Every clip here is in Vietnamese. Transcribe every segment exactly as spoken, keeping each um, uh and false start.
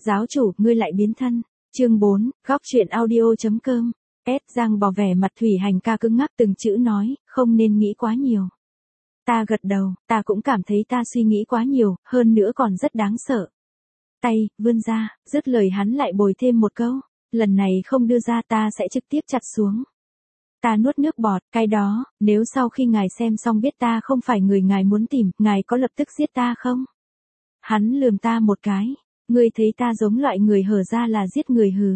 giáo chủ, ngươi lại biến thân. Chương bốn, góc truyện audio.com. S Giang bỏ vẻ mặt Thủy Hành ca cứng ngắc từng chữ nói, không nên nghĩ quá nhiều. Ta gật đầu, ta cũng cảm thấy ta suy nghĩ quá nhiều, hơn nữa còn rất đáng sợ. Tay, vươn ra, dứt lời hắn lại bồi thêm một câu, lần này không đưa ra ta sẽ trực tiếp chặt xuống. Ta nuốt nước bọt, cái đó, nếu sau khi ngài xem xong biết ta không phải người ngài muốn tìm, ngài có lập tức giết ta không? Hắn lườm ta một cái, ngươi thấy ta giống loại người hở ra là giết người hừ.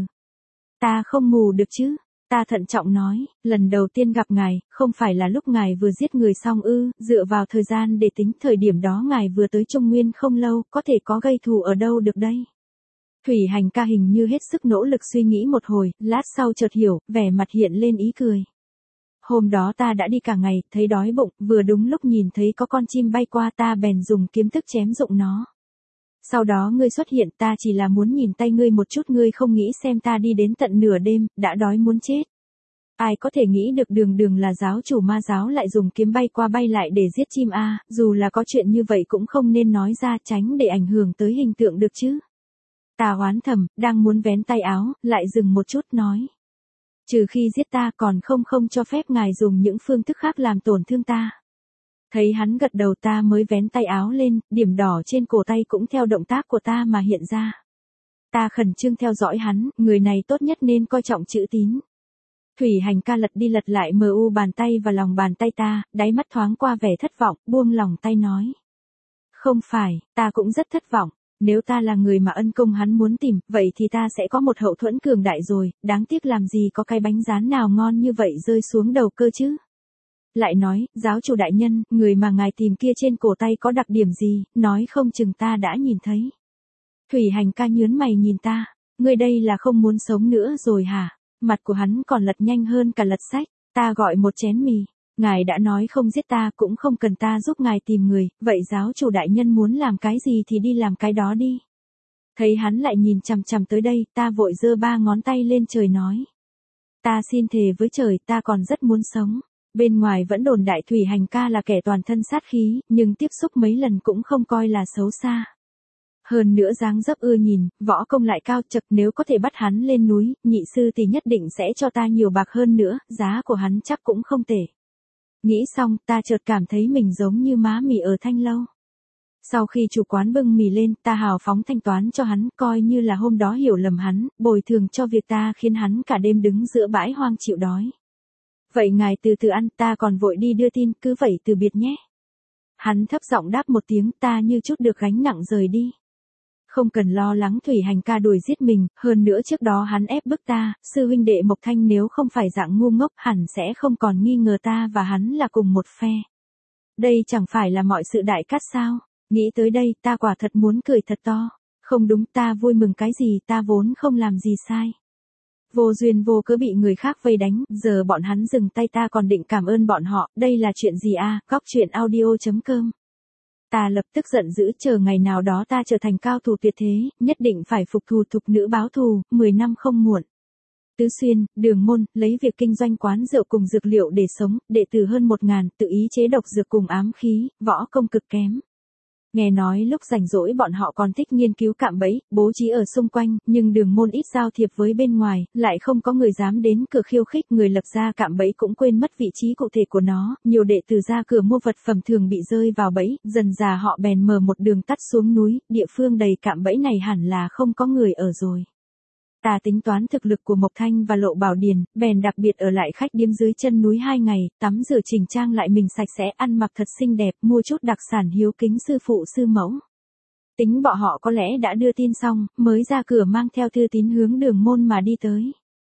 Ta không mù được chứ. Ta thận trọng nói, lần đầu tiên gặp ngài, không phải là lúc ngài vừa giết người xong ư, dựa vào thời gian để tính thời điểm đó ngài vừa tới Trung Nguyên không lâu, có thể có gây thù ở đâu được đây. Thủy Hành ca hình như hết sức nỗ lực suy nghĩ một hồi, lát sau chợt hiểu, vẻ mặt hiện lên ý cười. Hôm đó ta đã đi cả ngày, thấy đói bụng, vừa đúng lúc nhìn thấy có con chim bay qua ta bèn dùng kiếm thức chém rụng nó. Sau đó ngươi xuất hiện, ta chỉ là muốn nhìn tay ngươi một chút, ngươi không nghĩ xem ta đi đến tận nửa đêm, đã đói muốn chết. Ai có thể nghĩ được đường đường là giáo chủ ma giáo lại dùng kiếm bay qua bay lại để giết chim a, dù là có chuyện như vậy cũng không nên nói ra, tránh để ảnh hưởng tới hình tượng được chứ. Ta oán thầm, đang muốn vén tay áo, lại dừng một chút nói. Trừ khi giết ta còn không không cho phép ngài dùng những phương thức khác làm tổn thương ta. Thấy hắn gật đầu ta mới vén tay áo lên, điểm đỏ trên cổ tay cũng theo động tác của ta mà hiện ra. Ta khẩn trương theo dõi hắn, người này tốt nhất nên coi trọng chữ tín. Thủy Hành ca lật đi lật lại mờ u bàn tay và lòng bàn tay ta, đáy mắt thoáng qua vẻ thất vọng, buông lòng tay nói. Không phải, ta cũng rất thất vọng, nếu ta là người mà ân công hắn muốn tìm, vậy thì ta sẽ có một hậu thuẫn cường đại rồi, đáng tiếc làm gì có cái bánh rán nào ngon như vậy rơi xuống đầu cơ chứ. Lại nói, giáo chủ đại nhân, người mà ngài tìm kia trên cổ tay có đặc điểm gì, nói không chừng ta đã nhìn thấy. Thủy Hành ca nhớn mày nhìn ta, ngươi đây là không muốn sống nữa rồi hả? Mặt của hắn còn lật nhanh hơn cả lật sách, ta gọi một chén mì, ngài đã nói không giết ta cũng không cần ta giúp ngài tìm người, vậy giáo chủ đại nhân muốn làm cái gì thì đi làm cái đó đi. Thấy hắn lại nhìn chằm chằm tới đây, ta vội giơ ba ngón tay lên trời nói. Ta xin thề với trời, ta còn rất muốn sống. Bên ngoài vẫn đồn đại Thủy Hành ca là kẻ toàn thân sát khí, nhưng tiếp xúc mấy lần cũng không coi là xấu xa. Hơn nữa dáng dấp ưa nhìn, võ công lại cao chậc, nếu có thể bắt hắn lên núi, nhị sư thì nhất định sẽ cho ta nhiều bạc hơn nữa, giá của hắn chắc cũng không tệ. Nghĩ xong, ta chợt cảm thấy mình giống như má mì ở Thanh Lâu. Sau khi chủ quán bưng mì lên, ta hào phóng thanh toán cho hắn, coi như là hôm đó hiểu lầm hắn, bồi thường cho việc ta khiến hắn cả đêm đứng giữa bãi hoang chịu đói. Vậy ngài từ từ ăn, ta còn vội đi đưa tin, cứ vậy từ biệt nhé. Hắn thấp giọng đáp một tiếng, ta như chút được gánh nặng rời đi. Không cần lo lắng Thủy Hành ca đuổi giết mình, hơn nữa trước đó hắn ép bức ta, sư huynh đệ Mộc Thanh nếu không phải dạng ngu ngốc hẳn sẽ không còn nghi ngờ ta và hắn là cùng một phe. Đây chẳng phải là mọi sự đại cát sao? Nghĩ tới đây, ta quả thật muốn cười thật to. Không đúng, ta vui mừng cái gì, ta vốn không làm gì sai. Vô duyên vô cớ bị người khác vây đánh, giờ bọn hắn dừng tay ta còn định cảm ơn bọn họ, đây là chuyện gì a? Góc truyện audio.com. Ta lập tức giận dữ, chờ ngày nào đó ta trở thành cao thủ tuyệt thế, nhất định phải phục thù thục nữ báo thù, mười năm không muộn. Tứ Xuyên, Đường Môn, lấy việc kinh doanh quán rượu cùng dược liệu để sống, đệ tử hơn một ngàn, tự ý chế độc dược cùng ám khí, võ công cực kém. Nghe nói lúc rảnh rỗi bọn họ còn thích nghiên cứu cạm bẫy, bố trí ở xung quanh, nhưng Đường Môn ít giao thiệp với bên ngoài, lại không có người dám đến cửa khiêu khích, người lập ra cạm bẫy cũng quên mất vị trí cụ thể của nó, nhiều đệ tử ra cửa mua vật phẩm thường bị rơi vào bẫy, dần dà họ bèn mở một đường tắt xuống núi, địa phương đầy cạm bẫy này hẳn là không có người ở rồi. Ta tính toán thực lực của Mộc Thanh và Lộ Bảo Điền, bèn đặc biệt ở lại khách điếm dưới chân núi hai ngày, tắm rửa chỉnh trang lại mình sạch sẽ, ăn mặc thật xinh đẹp, mua chút đặc sản hiếu kính sư phụ sư mẫu. Tính bọn họ có lẽ đã đưa tin xong, mới ra cửa mang theo thư tín hướng Đường Môn mà đi tới.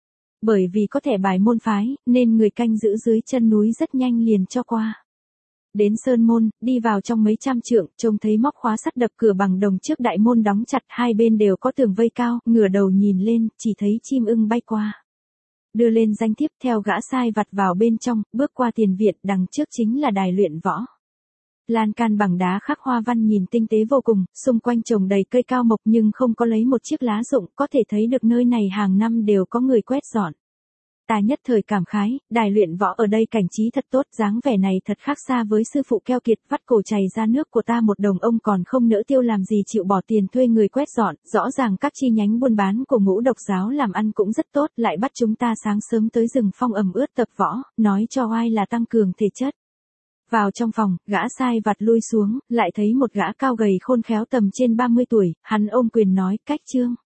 Bởi vì có thẻ bài môn phái, nên người canh giữ dưới chân núi rất nhanh liền cho qua. Đến Sơn Môn, đi vào trong mấy trăm trượng, trông thấy móc khóa sắt đập cửa bằng đồng trước đại môn đóng chặt, hai bên đều có tường vây cao, ngửa đầu nhìn lên, chỉ thấy chim ưng bay qua. Đưa lên danh thiếp, theo gã sai vặt vào bên trong, bước qua tiền viện, đằng trước chính là đài luyện võ. Lan can bằng đá khắc hoa văn nhìn tinh tế vô cùng, xung quanh trồng đầy cây cao mộc nhưng không có lấy một chiếc lá rụng, có thể thấy được nơi này hàng năm đều có người quét dọn. Ta nhất thời cảm khái, đài luyện võ ở đây cảnh trí thật tốt, dáng vẻ này thật khác xa với sư phụ keo kiệt vắt cổ chảy ra nước của ta một đồng ông còn không nỡ tiêu làm gì chịu bỏ tiền thuê người quét dọn, rõ ràng các chi nhánh buôn bán của Ngũ Độc giáo làm ăn cũng rất tốt, lại bắt chúng ta sáng sớm tới rừng phong ẩm ướt tập võ, nói cho oai là tăng cường thể chất. Vào trong phòng, gã sai vặt lui xuống, lại thấy một gã cao gầy khôn khéo tầm trên ba mươi tuổi, hắn ôm quyền nói, Cách Trương.